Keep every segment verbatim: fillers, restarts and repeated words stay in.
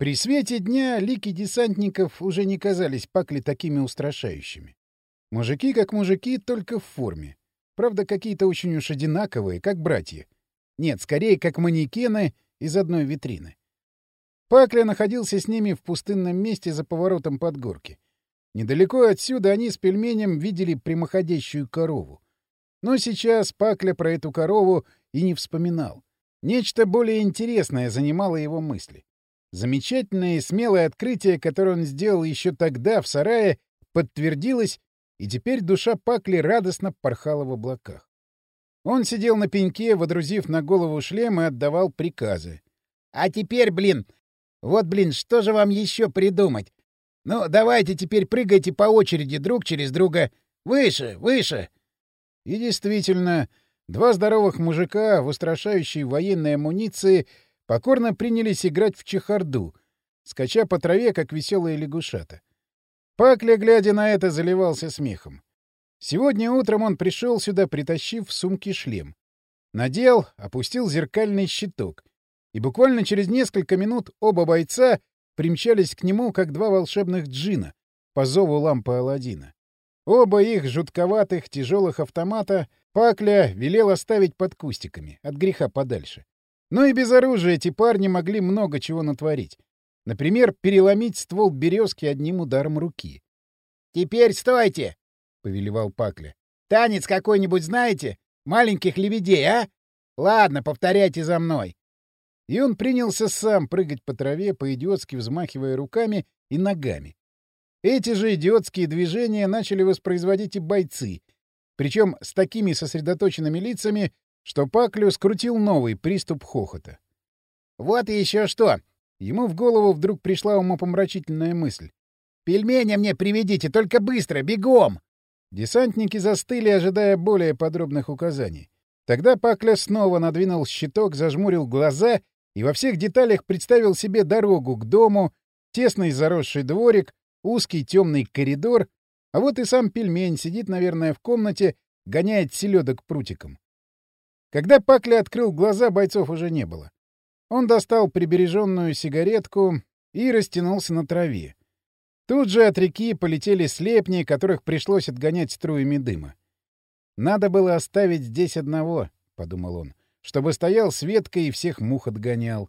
При свете дня лики десантников уже не казались Пакле такими устрашающими. Мужики как мужики, только в форме. Правда, какие-то очень уж одинаковые, как братья. Нет, скорее, как манекены из одной витрины. Пакля находился с ними в пустынном месте за поворотом под горки. Недалеко отсюда они с пельменем видели прямоходящую корову. Но сейчас Пакля про эту корову и не вспоминал. Нечто более интересное занимало его мысли. Замечательное и смелое открытие, которое он сделал еще тогда в сарае, подтвердилось, и теперь душа Пакли радостно порхала в облаках. Он сидел на пеньке, водрузив на голову шлем, и отдавал приказы. — А теперь, блин, вот, блин, что же вам еще придумать? Ну, давайте теперь прыгайте по очереди друг через друга. Выше, выше! И действительно, два здоровых мужика в устрашающей военной амуниции покорно принялись играть в чехарду, скача по траве, как веселые лягушата. Пакля, глядя на это, заливался смехом. Сегодня утром он пришел сюда, притащив в сумке шлем. Надел, опустил зеркальный щиток. И буквально через несколько минут оба бойца примчались к нему, как два волшебных джинна, по зову лампы Аладдина. Оба их жутковатых тяжелых автомата Пакля велел оставить под кустиками, от греха подальше. Но и без оружия эти парни могли много чего натворить. Например, переломить ствол березки одним ударом руки. — Теперь стойте! — повелевал Пакля. — Танец какой-нибудь знаете? Маленьких лебедей, а? Ладно, повторяйте за мной. И он принялся сам прыгать по траве, по-идиотски взмахивая руками и ногами. Эти же идиотские движения начали воспроизводить и бойцы, причем с такими сосредоточенными лицами, что Паклю скрутил новый приступ хохота. «Вот и еще что!» Ему в голову вдруг пришла умопомрачительная мысль. «Пельмени мне приведите, только быстро, бегом!» Десантники застыли, ожидая более подробных указаний. Тогда Пакля снова надвинул щиток, зажмурил глаза и во всех деталях представил себе дорогу к дому, тесный заросший дворик, узкий темный коридор, а вот и сам пельмень сидит, наверное, в комнате, гоняет селедок прутиком. Когда Пакля открыл глаза, бойцов уже не было. Он достал прибереженную сигаретку и растянулся на траве. Тут же от реки полетели слепни, которых пришлось отгонять струями дыма. «Надо было оставить здесь одного», — подумал он, — «чтобы стоял с веткой и всех мух отгонял».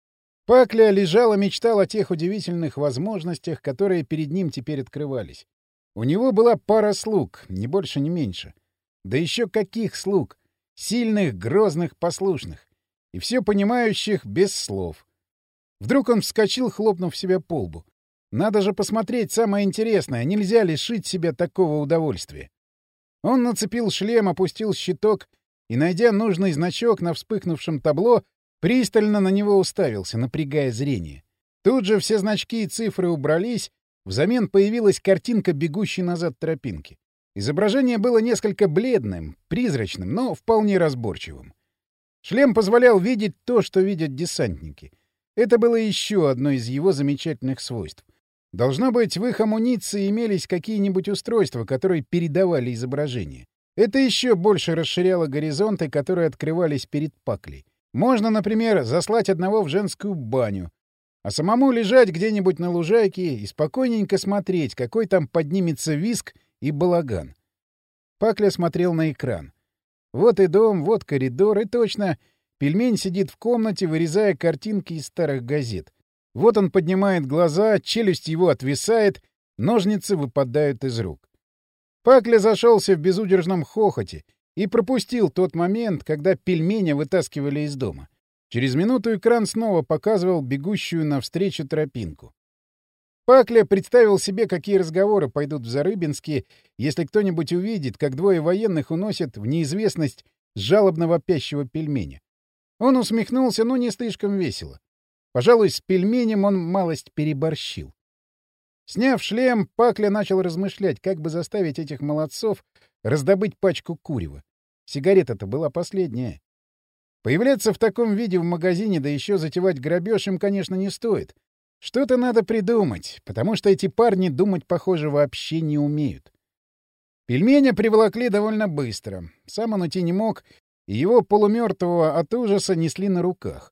Пакля лежал и мечтал о тех удивительных возможностях, которые перед ним теперь открывались. У него была пара слуг, ни больше, ни меньше. Да еще каких слуг! Сильных, грозных, послушных. И все понимающих без слов. Вдруг он вскочил, хлопнув себя по лбу. Надо же посмотреть самое интересное, нельзя лишить себя такого удовольствия. Он нацепил шлем, опустил щиток и, найдя нужный значок на вспыхнувшем табло, пристально на него уставился, напрягая зрение. Тут же все значки и цифры убрались, взамен появилась картинка бегущей назад тропинки. Изображение было несколько бледным, призрачным, но вполне разборчивым. Шлем позволял видеть то, что видят десантники. Это было еще одно из его замечательных свойств. Должно быть, в их амуниции имелись какие-нибудь устройства, которые передавали изображение. Это еще больше расширяло горизонты, которые открывались перед Паклей. Можно, например, заслать одного в женскую баню, а самому лежать где-нибудь на лужайке и спокойненько смотреть, какой там поднимется визг и балаган. Пакля смотрел на экран. Вот и дом, вот коридор, и точно, пельмень сидит в комнате, вырезая картинки из старых газет. Вот он поднимает глаза, челюсть его отвисает, ножницы выпадают из рук. Пакля зашелся в безудержном хохоте и пропустил тот момент, когда пельменя вытаскивали из дома. Через минуту экран снова показывал бегущую навстречу тропинку. Пакля представил себе, какие разговоры пойдут в Зарыбинске, если кто-нибудь увидит, как двое военных уносят в неизвестность жалобно вопящего пельменя. Он усмехнулся, но не слишком весело. Пожалуй, с пельменем он малость переборщил. Сняв шлем, Пакля начал размышлять, как бы заставить этих молодцов раздобыть пачку курева. Сигарета-то была последняя. Появляться в таком виде в магазине, да еще затевать грабеж им, конечно, не стоит. Что-то надо придумать, потому что эти парни думать, похоже, вообще не умеют. Пельменя приволокли довольно быстро. Сам он уйти не мог, и его полумертвого от ужаса несли на руках.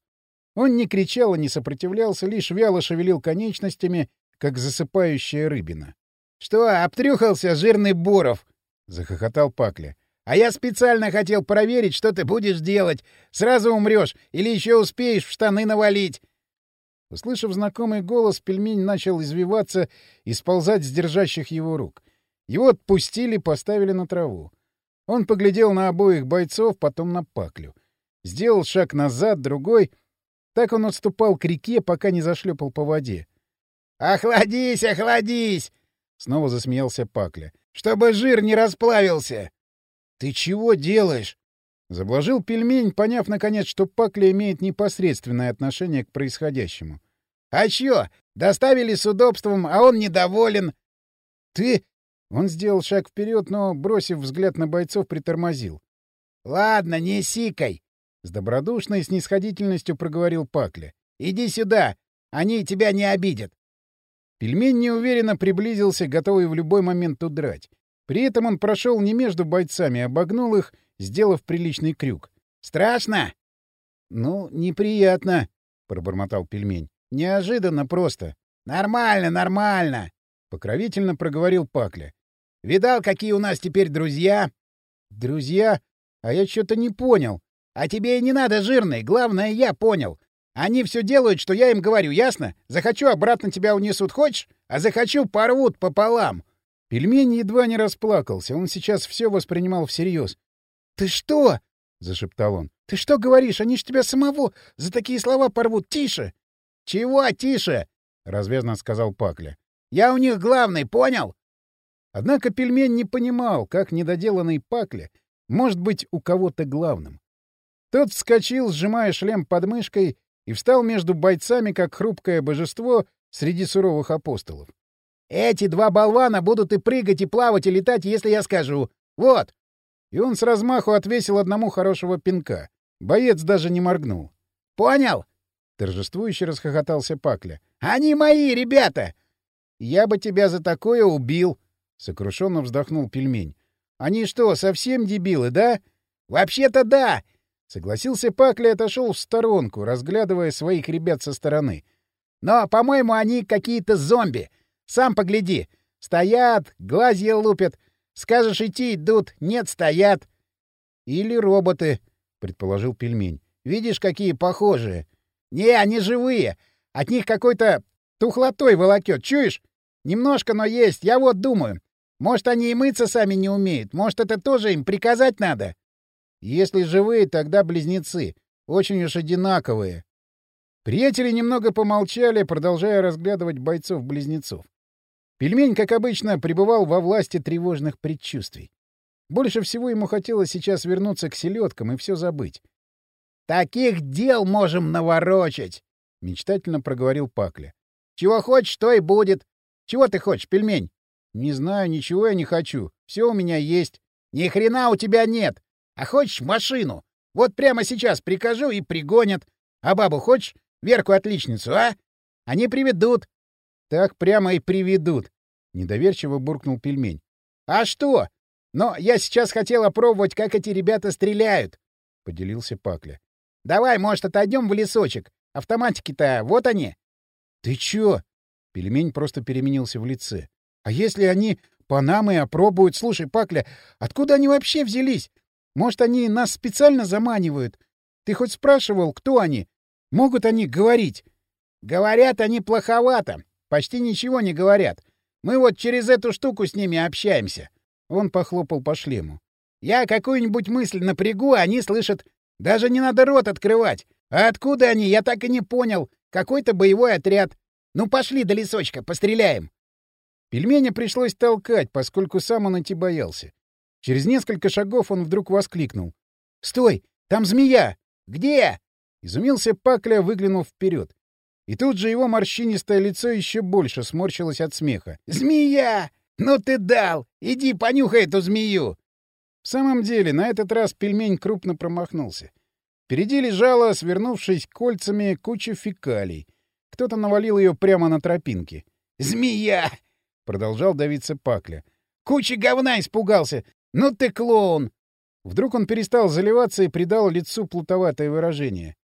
Он не кричал и не сопротивлялся, лишь вяло шевелил конечностями, как засыпающая рыбина. — Что, обтрюхался, жирный Боров? — захохотал Пакля. — А я специально хотел проверить, что ты будешь делать. Сразу умрешь или еще успеешь в штаны навалить. Услышав знакомый голос, пельмень начал извиваться и сползать с держащих его рук. Его отпустили, поставили на траву. Он поглядел на обоих бойцов, потом на Паклю. Сделал шаг назад, другой. Так он отступал к реке, пока не зашлепал по воде. — Охладись, охладись! — снова засмеялся Пакля. — Чтобы жир не расплавился! — Ты чего делаешь? — заблажил пельмень, поняв, наконец, что Пакля имеет непосредственное отношение к происходящему. — А чё? Доставили с удобством, а он недоволен. — Ты... Он сделал шаг вперед, но, бросив взгляд на бойцов, притормозил. — Ладно, не сикай! — с добродушной снисходительностью проговорил Пакля. — Иди сюда! Они тебя не обидят! Пельмень неуверенно приблизился, готовый в любой момент удрать. При этом он прошел не между бойцами, а обогнул их, сделав приличный крюк. — Страшно? — Ну, неприятно, — пробормотал пельмень. — Неожиданно просто. — Нормально, нормально, — покровительно проговорил Пакля. — Видал, какие у нас теперь друзья? — Друзья? А я что-то не понял. — А тебе и не надо, жирный. Главное, я понял. Они все делают, что я им говорю, ясно? Захочу, обратно тебя унесут, хочешь? А захочу, порвут пополам. Пельмень едва не расплакался. Он сейчас все воспринимал всерьез. — Ты что? — зашептал он. — Ты что говоришь? Они ж тебя самого за такие слова порвут. Тише! — Чего тише? — развязно сказал Пакля. — Я у них главный, понял? Однако пельмень не понимал, как недоделанный Пакля может быть у кого-то главным. Тот вскочил, сжимая шлем под мышкой, и встал между бойцами, как хрупкое божество среди суровых апостолов. — Эти два болвана будут и прыгать, и плавать, и летать, если я скажу. Вот! И он с размаху отвесил одному хорошего пинка. Боец даже не моргнул. — Понял? — торжествующе расхохотался Пакля. — Они мои, ребята! — Я бы тебя за такое убил! — сокрушенно вздохнул пельмень. — Они что, совсем дебилы, да? — Вообще-то да! — согласился Пакля и отошел в сторонку, разглядывая своих ребят со стороны. — Но, по-моему, они какие-то зомби. Сам погляди. Стоят, глазья лупят. Скажешь идти — идут, нет — стоят. — Или роботы, — предположил пельмень. — Видишь, какие похожие. — Не, они живые. От них какой-то тухлотой волокет, чуешь? Немножко, но есть. Я вот думаю. Может, они и мыться сами не умеют. Может, это тоже им приказать надо? Если живые, тогда близнецы. Очень уж одинаковые. Приятели немного помолчали, продолжая разглядывать бойцов-близнецов. Пельмень, как обычно, пребывал во власти тревожных предчувствий. Больше всего ему хотелось сейчас вернуться к селедкам и все забыть. — Таких дел можем наворочать! — мечтательно проговорил Пакля. — Чего хочешь, то и будет. Чего ты хочешь, пельмень? — Не знаю, ничего я не хочу. Все у меня есть. — Ни хрена у тебя нет. А хочешь машину? Вот прямо сейчас прикажу и пригонят. А бабу хочешь? Верку-отличницу, а? Они приведут. — Так прямо и приведут, — недоверчиво буркнул пельмень. — А что? Но я сейчас хотел опробовать, как эти ребята стреляют, — поделился Пакля. — Давай, может, отойдем в лесочек. Автоматики-то вот они. — Ты чё? — пельмень просто переменился в лице. — А если они по нам и опробуют? Слушай, Пакля, откуда они вообще взялись? Может, они нас специально заманивают? Ты хоть спрашивал, кто они? Могут они говорить? — Говорят они плоховато. Почти ничего не говорят. Мы вот через эту штуку с ними общаемся. Он похлопал по шлему. Я какую-нибудь мысль напрягу, а они слышат. Даже не надо рот открывать. А откуда они, я так и не понял. Какой-то боевой отряд. Ну, пошли до лесочка, постреляем. Пельменя пришлось толкать, поскольку сам он идти боялся. Через несколько шагов он вдруг воскликнул. — Стой! Там змея! — Где? — изумился Пакля, выглянув вперед. И тут же его морщинистое лицо еще больше сморщилось от смеха. — Змея! Ну ты дал! Иди понюхай эту змею! В самом деле, на этот раз пельмень крупно промахнулся. Впереди лежала, свернувшись кольцами, куча фекалий. Кто-то навалил ее прямо на тропинке. — Змея! — продолжал давиться Пакля. — Куча говна испугался! Ну ты клоун! Вдруг он перестал заливаться и придал лицу плутоватое выражение.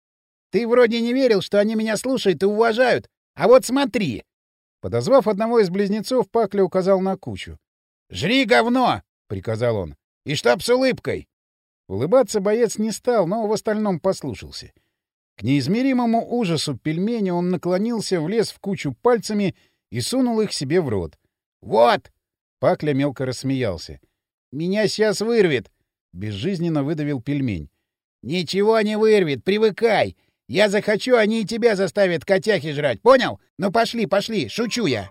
Ты вроде не верил, что они меня слушают и уважают. А вот смотри!» Подозвав одного из близнецов, Пакля указал на кучу. «Жри говно!» — приказал он. «И чтоб с улыбкой!» Улыбаться боец не стал, но в остальном послушался. К неизмеримому ужасу пельменя он наклонился, влез в кучу пальцами и сунул их себе в рот. «Вот!» — Пакля мелко рассмеялся. «Меня сейчас вырвет!» — безжизненно выдавил пельмень. «Ничего не вырвет, привыкай! Я захочу, они и тебя заставят котяхи жрать, понял? Ну пошли, пошли, шучу я!»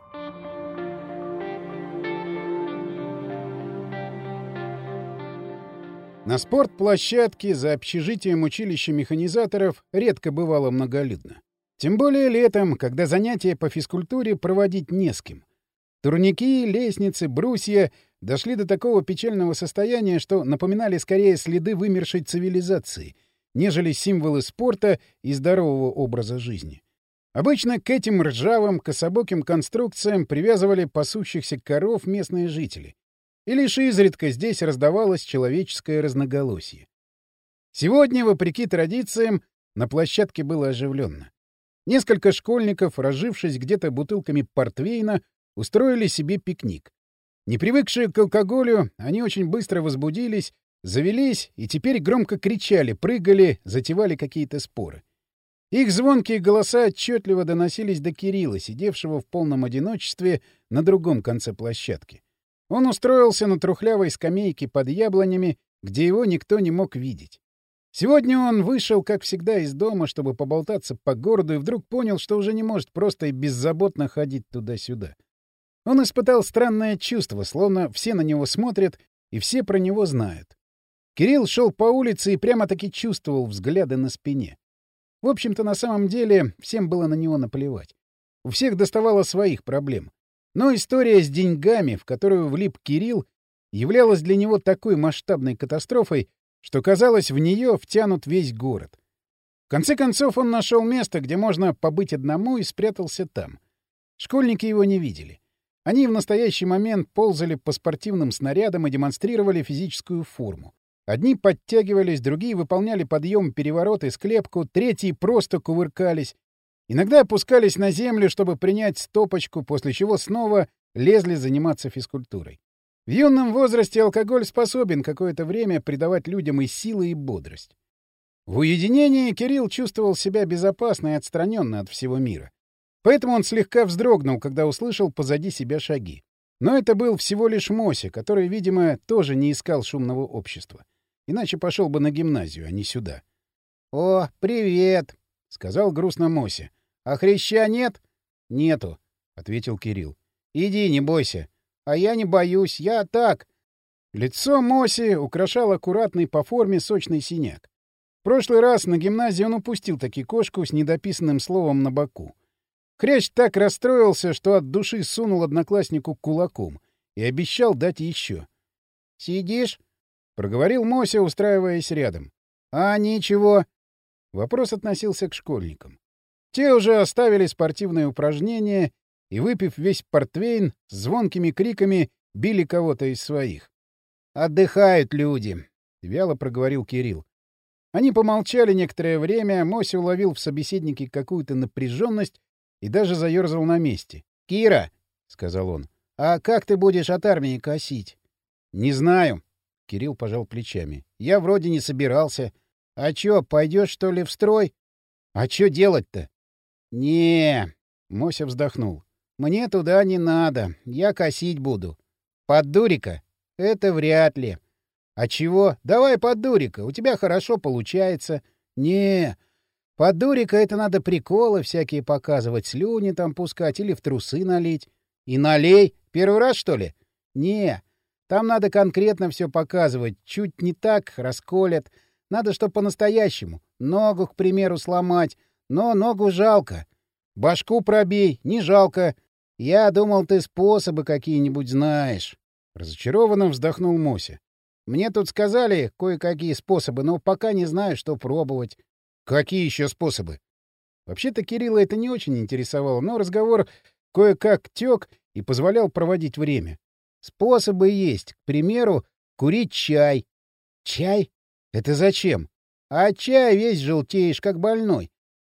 На спортплощадке за общежитием училища механизаторов редко бывало многолюдно. Тем более летом, когда занятия по физкультуре проводить не с кем. Турники, лестницы, брусья дошли до такого печального состояния, что напоминали скорее следы вымершей цивилизации, нежели символы спорта и здорового образа жизни. Обычно к этим ржавым, кособоким конструкциям привязывали пасущихся коров местные жители. И лишь изредка здесь раздавалось человеческое разноголосие. Сегодня, вопреки традициям, на площадке было оживленно. Несколько школьников, разжившись где-то бутылками портвейна, устроили себе пикник. Не привыкшие к алкоголю, они очень быстро возбудились, завелись и теперь громко кричали, прыгали, затевали какие-то споры. Их звонкие голоса отчетливо доносились до Кирилла, сидевшего в полном одиночестве на другом конце площадки. Он устроился на трухлявой скамейке под яблонями, где его никто не мог видеть. Сегодня он вышел, как всегда, из дома, чтобы поболтаться по городу, и вдруг понял, что уже не может просто и беззаботно ходить туда-сюда. Он испытал странное чувство, словно все на него смотрят и все про него знают. Кирилл шел по улице и прямо-таки чувствовал взгляды на спине. В общем-то, на самом деле, всем было на него наплевать. У всех доставало своих проблем. Но история с деньгами, в которую влип Кирилл, являлась для него такой масштабной катастрофой, что, казалось, в нее втянут весь город. В конце концов, он нашел место, где можно побыть одному, и спрятался там. Школьники его не видели. Они в настоящий момент ползали по спортивным снарядам и демонстрировали физическую форму. Одни подтягивались, другие выполняли подъем-переворот и склепку, третьи просто кувыркались. Иногда опускались на землю, чтобы принять стопочку, после чего снова лезли заниматься физкультурой. В юном возрасте алкоголь способен какое-то время придавать людям и силы, и бодрость. В уединении Кирилл чувствовал себя безопасно и отстраненно от всего мира. Поэтому он слегка вздрогнул, когда услышал позади себя шаги. Но это был всего лишь Мося, который, видимо, тоже не искал шумного общества. Иначе пошел бы на гимназию, а не сюда. — О, привет! — сказал грустно Мося. — А хряща нет? — Нету, — ответил Кирилл. — Иди, не бойся. — А я не боюсь, я так. Лицо Моси украшал аккуратный по форме сочный синяк. В прошлый раз на гимназии он упустил таки кошку с недописанным словом на боку. Хрящ так расстроился, что от души сунул однокласснику кулаком и обещал дать еще. — Сидишь? — проговорил Мося, устраиваясь рядом. — А, ничего. Вопрос относился к школьникам. Те уже оставили спортивные упражнения и, выпив весь портвейн, с звонкими криками били кого-то из своих. — Отдыхают люди, — вяло проговорил Кирилл. Они помолчали некоторое время, Мося уловил в собеседнике какую-то напряженность и даже заерзал на месте. — Кира, — сказал он, — а как ты будешь от армии косить? — Не знаю, — Кирилл пожал плечами. — Я вроде не собирался. — А чё, пойдешь, что ли, в строй? — А чё делать-то? — Не, — Мося вздохнул. — Мне туда не надо, я косить буду. — Под дурика? — Это вряд ли. — А чего? Давай под дурика, у тебя хорошо получается. — Не, под дурика это надо приколы всякие показывать, слюни там пускать или в трусы налить. — И налей? Первый раз, что ли? — Не, там надо конкретно все показывать, чуть не так расколят. Надо, что по-настоящему. Ногу, к примеру, сломать, но ногу жалко. Башку пробей, не жалко. Я думал, ты способы какие-нибудь знаешь. Разочарованно вздохнул Мося. Мне тут сказали кое-какие способы, но пока не знаю, что пробовать. Какие еще способы? Вообще-то Кирилла это не очень интересовало, но разговор кое-как тек и позволял проводить время. Способы есть. К примеру, курить чай. Чай? Это зачем? А чай весь желтеешь, как больной.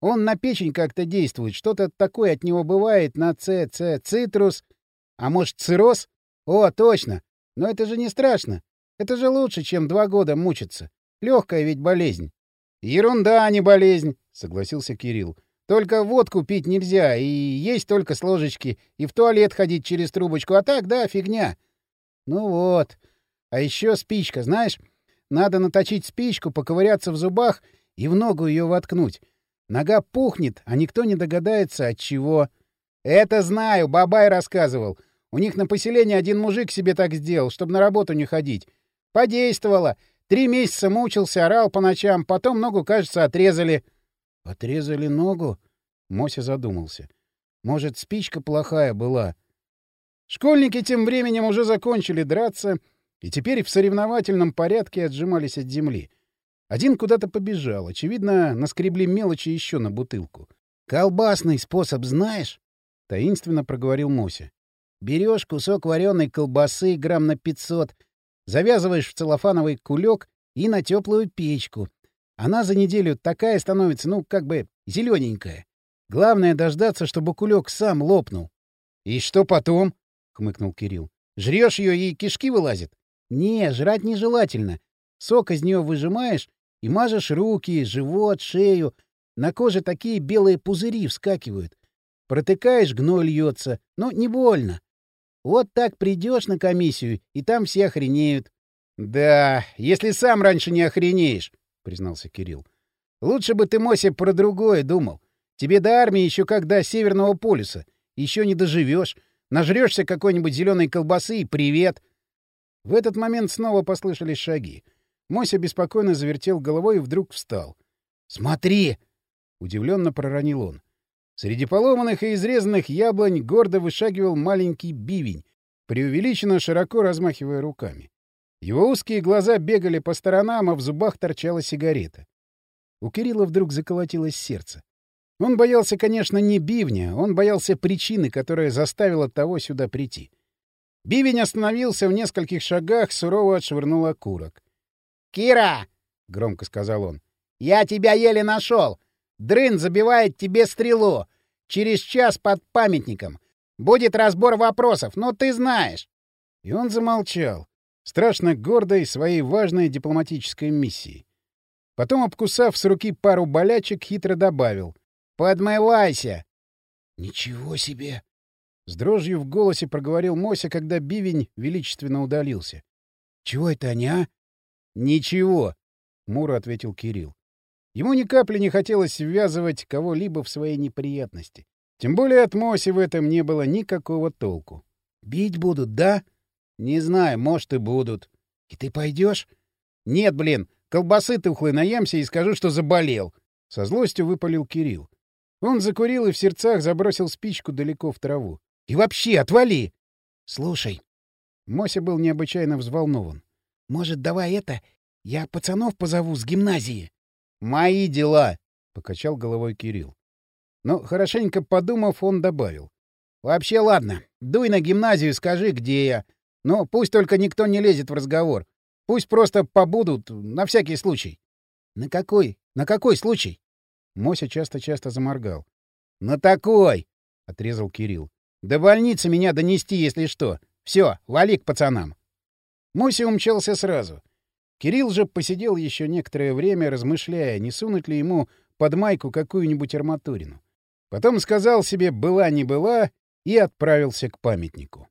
Он на печень как-то действует, что-то такое от него бывает на Ц, Ц, цитрус. А может, цирроз? О, точно! Но это же не страшно. Это же лучше, чем два года мучиться. Легкая ведь болезнь. Ерунда, а не болезнь, согласился Кирилл. Только водку пить нельзя, и есть только с ложечки, и в туалет ходить через трубочку, а так, да, фигня. Ну вот. А еще спичка, знаешь? Надо наточить спичку, поковыряться в зубах и в ногу ее воткнуть. Нога пухнет, а никто не догадается, от чего. Это знаю, бабай рассказывал. У них на поселении один мужик себе так сделал, чтобы на работу не ходить. Подействовало. Три месяца мучился, орал по ночам, потом ногу, кажется, отрезали. — Отрезали ногу? — Мося задумался. — Может, спичка плохая была? Школьники тем временем уже закончили драться и теперь в соревновательном порядке отжимались от земли. Один куда-то побежал. Очевидно, наскребли мелочи еще на бутылку. — Колбасный способ знаешь? — таинственно проговорил Мося. — Берешь кусок вареной колбасы грамм на пятьсот, завязываешь в целлофановый кулек и на теплую печку. Она за неделю такая становится, ну, как бы зелененькая. Главное дождаться, чтобы кулек сам лопнул. — И что потом? — хмыкнул Кирилл. — Жрешь ее и кишки вылазят? — Не, жрать нежелательно. Сок из нее выжимаешь и мажешь руки, живот, шею. На коже такие белые пузыри вскакивают. Протыкаешь, гной льется, но не больно. Вот так придешь на комиссию, и там все охренеют. — Да, если сам раньше не охренеешь, — признался Кирилл. — Лучше бы ты, Мося, про другое думал. Тебе до армии еще как до Северного полюса. Еще не доживешь. Нажрешься какой-нибудь зеленой колбасы и привет. В этот момент снова послышались шаги. Мося беспокойно завертел головой и вдруг встал. — Смотри! — удивленно проронил он. Среди поломанных и изрезанных яблонь гордо вышагивал маленький бивень, преувеличенно широко размахивая руками. Его узкие глаза бегали по сторонам, а в зубах торчала сигарета. У Кирилла вдруг заколотилось сердце. Он боялся, конечно, не бивня, он боялся причины, которая заставила того сюда прийти. Бивень остановился в нескольких шагах, сурово отшвырнул окурок. — Кира! — громко сказал он. — Я тебя еле нашел! Дрын забивает тебе стрелу! Через час под памятником! Будет разбор вопросов, но ты знаешь! И он замолчал, страшно гордой своей важной дипломатической миссией. Потом, обкусав с руки пару болячек, хитро добавил: «Подмывайся!» «Ничего себе!» — с дрожью в голосе проговорил Мося, когда бивень величественно удалился. «Чего это они, а?» «Ничего!» — хмуро ответил Кирилл. Ему ни капли не хотелось ввязывать кого-либо в свои неприятности. Тем более от Моси в этом не было никакого толку. «Бить будут, да?» «Не знаю, может, и будут». «И ты пойдешь?» «Нет, блин, колбасы тухлой наемся и скажу, что заболел». Со злостью выпалил Кирилл. Он закурил и в сердцах забросил спичку далеко в траву. «И вообще, отвали!» «Слушай». Мося был необычайно взволнован. «Может, давай это? Я пацанов позову с гимназии». «Мои дела!» — покачал головой Кирилл. Но, хорошенько подумав, он добавил. «Вообще, ладно. Дуй на гимназию, скажи, где я. Но пусть только никто не лезет в разговор. Пусть просто побудут, на всякий случай». «На какой? На какой случай?» Мося часто-часто заморгал. «На такой!» — отрезал Кирилл. «До больницы меня донести, если что. Все, вали к пацанам». Мося умчался сразу. Кирилл же посидел еще некоторое время, размышляя, не сунуть ли ему под майку какую-нибудь арматурину. Потом сказал себе «была не была» и отправился к памятнику.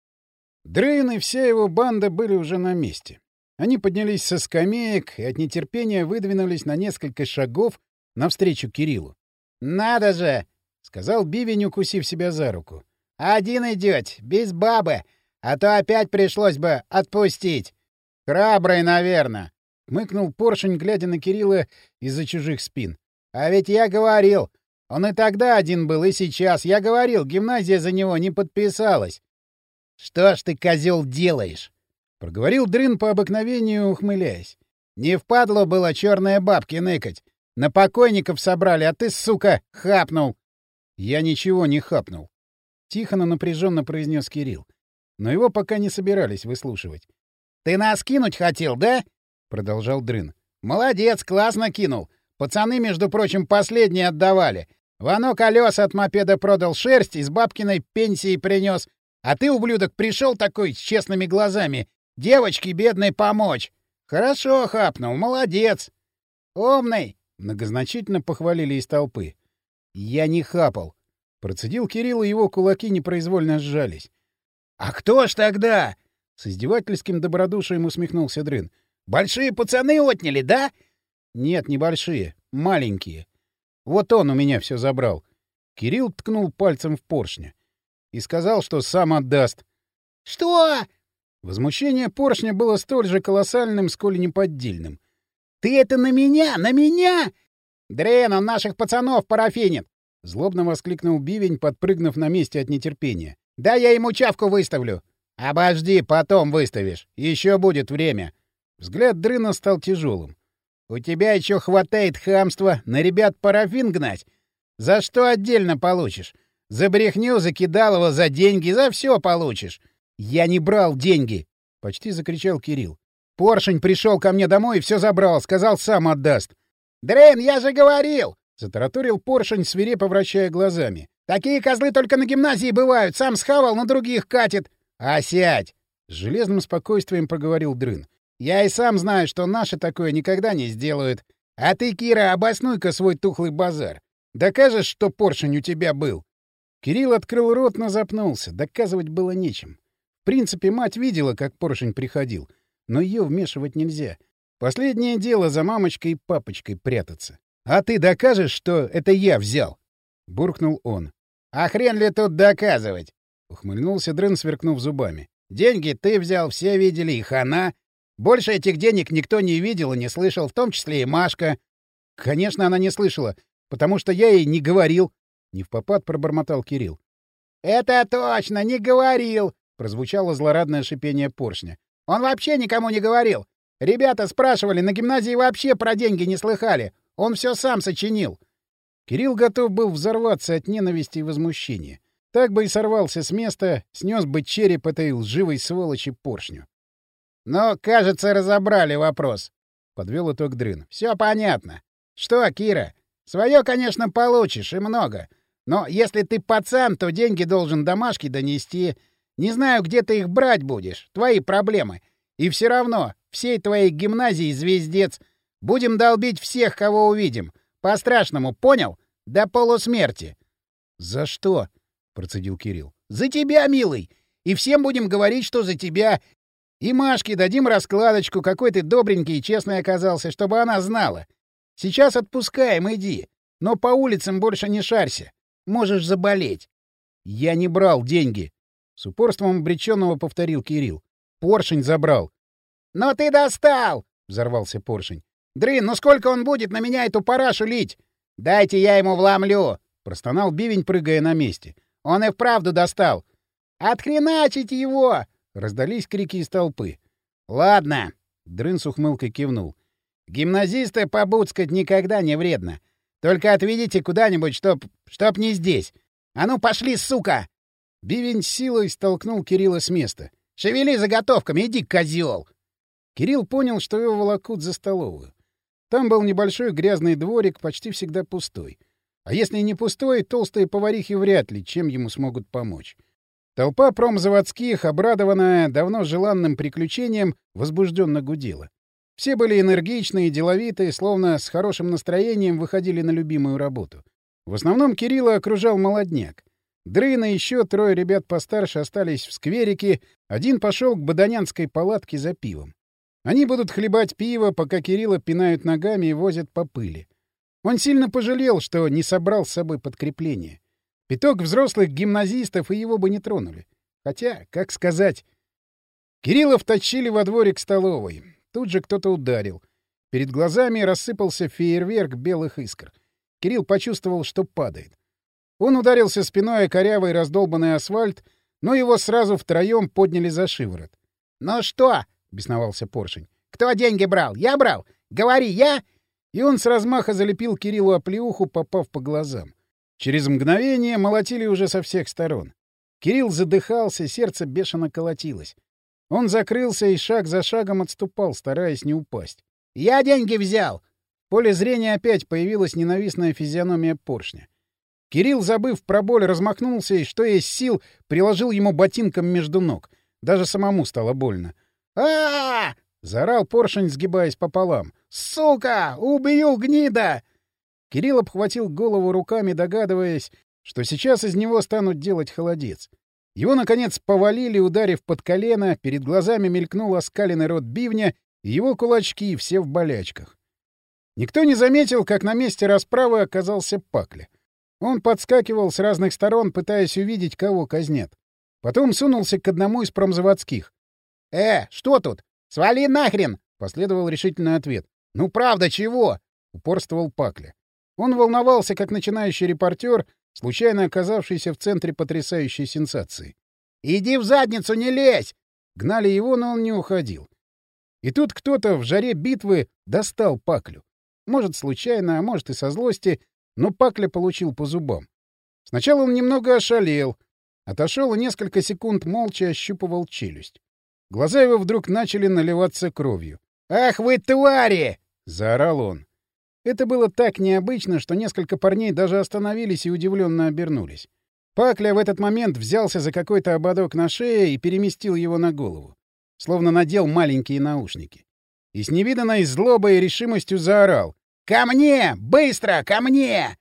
Дрейн и вся его банда были уже на месте. Они поднялись со скамеек и от нетерпения выдвинулись на несколько шагов навстречу Кириллу. «Надо же!» — сказал бивень, укусив себя за руку. «Один идёт, без бабы, а то опять пришлось бы отпустить. Храбрый, наверное!» — хмыкнул Поршень, глядя на Кирилла из-за чужих спин. «А ведь я говорил, он и тогда один был, и сейчас. Я говорил, гимназия за него не подписалась». «Что ж ты, козел, делаешь?» — проговорил Дрын по обыкновению, ухмыляясь. «Не впадло было черные бабки ныкать. На покойников собрали, а ты, сука, хапнул!» «Я ничего не хапнул», — тихо, но напряженно произнес Кирилл. Но его пока не собирались выслушивать. «Ты нас кинуть хотел, да?» — продолжал Дрын. «Молодец, классно кинул. Пацаны, между прочим, последние отдавали. Вано колеса от мопеда продал, шерсть из бабкиной пенсии принес. А ты, ублюдок, пришел такой с честными глазами. Девочке бедной помочь. Хорошо хапнул, молодец. Умный. Многозначительно похвалили из толпы. Я не хапал. Процедил Кирилл, и его кулаки непроизвольно сжались. А кто ж тогда? С издевательским добродушием усмехнулся Дрын. Большие пацаны отняли, да? Нет, не большие, маленькие. Вот он у меня все забрал. Кирилл ткнул пальцем в поршня и сказал, что сам отдаст. Что? Возмущение поршня было столь же колоссальным, сколь и неподдельным. Ты это на меня, на меня? Дрен, он наших пацанов парафинит! Злобно воскликнул Бивень, подпрыгнув на месте от нетерпения. Да я ему чавку выставлю. Обожди, потом выставишь. Еще будет время. Взгляд Дрына стал тяжелым. У тебя еще хватает хамства на ребят парафин гнать. За что отдельно получишь? За брехню, за кидалово, за деньги, за все получишь. Я не брал деньги, — почти закричал Кирилл. Поршень пришел ко мне домой и все забрал, сказал, сам отдаст. Дрен, я же говорил! — затараторил Поршень, свирепо вращая глазами. Такие козлы только на гимназии бывают, сам схавал, на других катит. А сядь! — с железным спокойствием проговорил Дрын. Я и сам знаю, что наши такое никогда не сделают. А ты, Кира, обоснуй-ка свой тухлый базар. Докажешь, что поршень у тебя был? Кирилл открыл рот, но запнулся. Доказывать было нечем. В принципе, мать видела, как поршень приходил. Но ее вмешивать нельзя. Последнее дело за мамочкой и папочкой прятаться. — А ты докажешь, что это я взял? — буркнул он. — А хрен ли тут доказывать? — ухмыльнулся Дрын, сверкнув зубами. — Деньги ты взял, все видели, и хана. Больше этих денег никто не видел и не слышал, в том числе и Машка. — Конечно, она не слышала, потому что я ей не говорил. — невпопад пробормотал Кирилл. — Это точно, не говорил! — прозвучало злорадное шипение поршня. — Он вообще никому не говорил. Ребята спрашивали, на гимназии вообще про деньги не слыхали. Он все сам сочинил. Кирилл готов был взорваться от ненависти и возмущения. Так бы и сорвался с места, снес бы череп этой лживой сволочи поршню. — Но, кажется, разобрали вопрос, — подвел итог Дрын. — Все понятно. Что, Кира, свое, конечно, получишь, и много. Но если ты пацан, то деньги должен до Машки донести. Не знаю, где ты их брать будешь. Твои проблемы. И все равно, всей твоей гимназии звездец. Будем долбить всех, кого увидим. По-страшному, понял? До полусмерти. — За что? — процедил Кирилл. — За тебя, милый. И всем будем говорить, что за тебя. И Машке дадим раскладочку, какой ты добренький и честный оказался, чтобы она знала. Сейчас отпускаем, иди. Но по улицам больше не шарься. Можешь заболеть. — Я не брал деньги. С упорством обреченного повторил Кирилл. Поршень забрал. — Но ты достал! — взорвался Поршень. — Дрын, ну сколько он будет на меня эту парашу лить? — Дайте я ему вломлю! — простонал Бивень, прыгая на месте. — Он и вправду достал. — Отхреначить его! — раздались крики из толпы. — Ладно. — Дрын с ухмылкой кивнул. — Гимназисты побуцкать никогда не вредно. Только отведите куда-нибудь, чтоб... чтоб не здесь. А ну пошли, сука! Бивень с силой столкнул Кирилла с места. — Шевели заготовками, иди, козел! Кирилл понял, что его волокут за столовую. Там был небольшой грязный дворик, почти всегда пустой. А если не пустой, толстые поварихи вряд ли чем ему смогут помочь. Толпа промзаводских, обрадованная давно желанным приключением, возбужденно гудела. Все были энергичные и деловитые, словно с хорошим настроением выходили на любимую работу. В основном Кирилла окружал молодняк. Дрын и еще трое ребят постарше остались в скверике, один пошел к бадонянской палатке за пивом. Они будут хлебать пиво, пока Кирилла пинают ногами и возят по пыли. Он сильно пожалел, что не собрал с собой подкрепление. Пяток взрослых гимназистов и его бы не тронули. Хотя, как сказать... Кирилла втащили во дворик столовой. Тут же кто-то ударил. Перед глазами рассыпался фейерверк белых искр. Кирилл почувствовал, что падает. Он ударился спиной о корявый раздолбанный асфальт, но его сразу втроем подняли за шиворот. — Ну что? — бесновался Поршень. — Кто деньги брал? Я брал? Говори, я? И он с размаха залепил Кириллу оплеуху, попав по глазам. Через мгновение молотили уже со всех сторон. Кирилл задыхался, сердце бешено колотилось. Он закрылся и шаг за шагом отступал, стараясь не упасть. — Я деньги взял! — поле зрения опять появилась ненавистная физиономия поршня. Кирилл, забыв про боль, размахнулся и, что есть сил, приложил ему ботинком между ног. Даже самому стало больно. а, -а, -а заорал поршень, сгибаясь пополам. «Сука! Убью, гнида!» Кирилл обхватил голову руками, догадываясь, что сейчас из него станут делать холодец. Его, наконец, повалили, ударив под колено, перед глазами мелькнул оскаленный рот бивня, и его кулачки все в болячках. Никто не заметил, как на месте расправы оказался Пакля. Он подскакивал с разных сторон, пытаясь увидеть, кого казнят. Потом сунулся к одному из промзаводских. «Э, что тут? Свали нахрен!» — последовал решительный ответ. «Ну правда, чего?» — упорствовал Пакля. Он волновался, как начинающий репортер, случайно оказавшийся в центре потрясающей сенсации. «Иди в задницу, не лезь!» Гнали его, но он не уходил. И тут кто-то в жаре битвы достал Паклю. Может, случайно, а может и со злости, но Пакля получил по зубам. Сначала он немного ошалел, отошел и несколько секунд молча ощупывал челюсть. Глаза его вдруг начали наливаться кровью. «Ах вы твари!» — заорал он. Это было так необычно, что несколько парней даже остановились и удивленно обернулись. Пакля в этот момент взялся за какой-то ободок на шее и переместил его на голову, словно надел маленькие наушники. И с невиданной злобой и решимостью заорал: «Ко мне! Быстро! Ко мне!»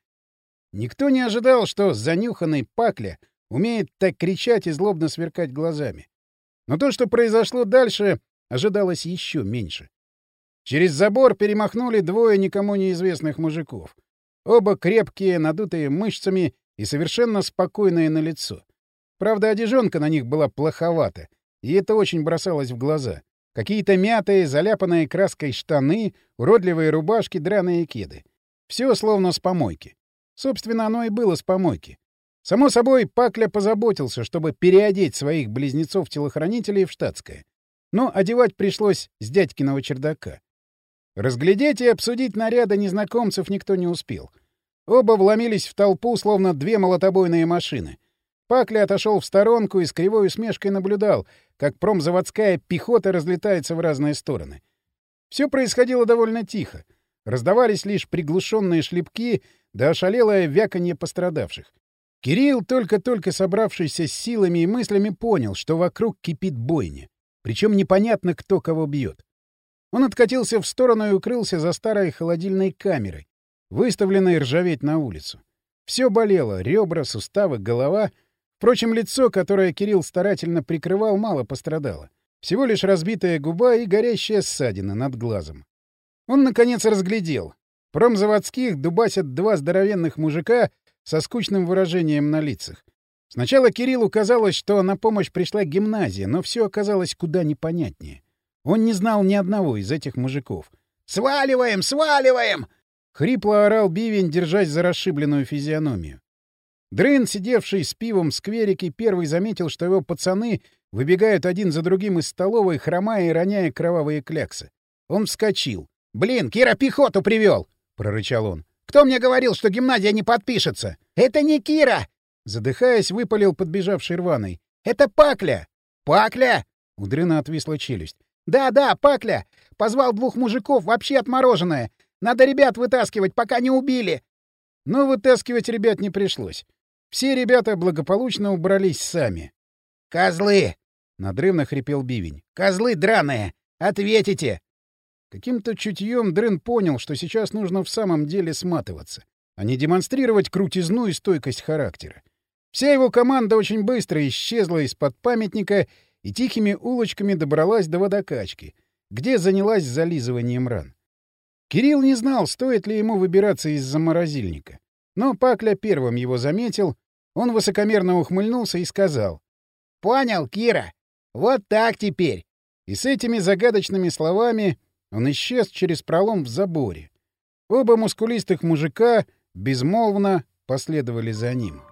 Никто не ожидал, что занюханный Пакля умеет так кричать и злобно сверкать глазами. Но то, что произошло дальше, ожидалось еще меньше. Через забор перемахнули двое никому неизвестных мужиков. Оба крепкие, надутые мышцами и совершенно спокойные на лицо. Правда, одежонка на них была плоховата, и это очень бросалось в глаза. Какие-то мятые, заляпанные краской штаны, уродливые рубашки, драные кеды. Все словно с помойки. Собственно, оно и было с помойки. Само собой, Пакля позаботился, чтобы переодеть своих близнецов-телохранителей в штатское. Но одевать пришлось с дядькиного чердака. Разглядеть и обсудить наряды незнакомцев никто не успел. Оба вломились в толпу, словно две молотобойные машины. Пакля отошел в сторонку и с кривой усмешкой наблюдал, как промзаводская пехота разлетается в разные стороны. Все происходило довольно тихо. Раздавались лишь приглушенные шлепки да ошалелое вяканье пострадавших. Кирилл, только-только собравшийся с силами и мыслями, понял, что вокруг кипит бойня. Причем непонятно, кто кого бьет. Он откатился в сторону и укрылся за старой холодильной камерой, выставленной ржаветь на улицу. Все болело — ребра, суставы, голова. Впрочем, лицо, которое Кирилл старательно прикрывал, мало пострадало. Всего лишь разбитая губа и горящая ссадина над глазом. Он, наконец, разглядел. Промзаводских дубасят два здоровенных мужика со скучным выражением на лицах. Сначала Кириллу казалось, что на помощь пришла гимназия, но все оказалось куда непонятнее. Он не знал ни одного из этих мужиков. «Сваливаем! Сваливаем!» — хрипло орал бивень, держась за расшибленную физиономию. Дрын, сидевший с пивом в скверике, первый заметил, что его пацаны выбегают один за другим из столовой, хромая и роняя кровавые кляксы. Он вскочил. «Блин, Кира пехоту привел!» — прорычал он. «Кто мне говорил, что гимназия не подпишется?» «Это не Кира!» — задыхаясь, выпалил подбежавший рваный. «Это Пакля!» «Пакля?» — у Дрына отвисла челюсть. «Да-да, Пакля! Позвал двух мужиков, вообще отмороженное. Надо ребят вытаскивать, пока не убили!» Но вытаскивать ребят не пришлось. Все ребята благополучно убрались сами. «Козлы!» — надрывно хрипел бивень. «Козлы драные! Ответите!» Каким-то чутьем Дрын понял, что сейчас нужно в самом деле сматываться, а не демонстрировать крутизну и стойкость характера. Вся его команда очень быстро исчезла из-под памятника и тихими улочками добралась до водокачки, где занялась зализыванием ран. Кирилл не знал, стоит ли ему выбираться из-за морозильника. Но Пакля первым его заметил, он высокомерно ухмыльнулся и сказал: «Понял, Кира, вот так теперь!» И с этими загадочными словами он исчез через пролом в заборе. Оба мускулистых мужика безмолвно последовали за ним.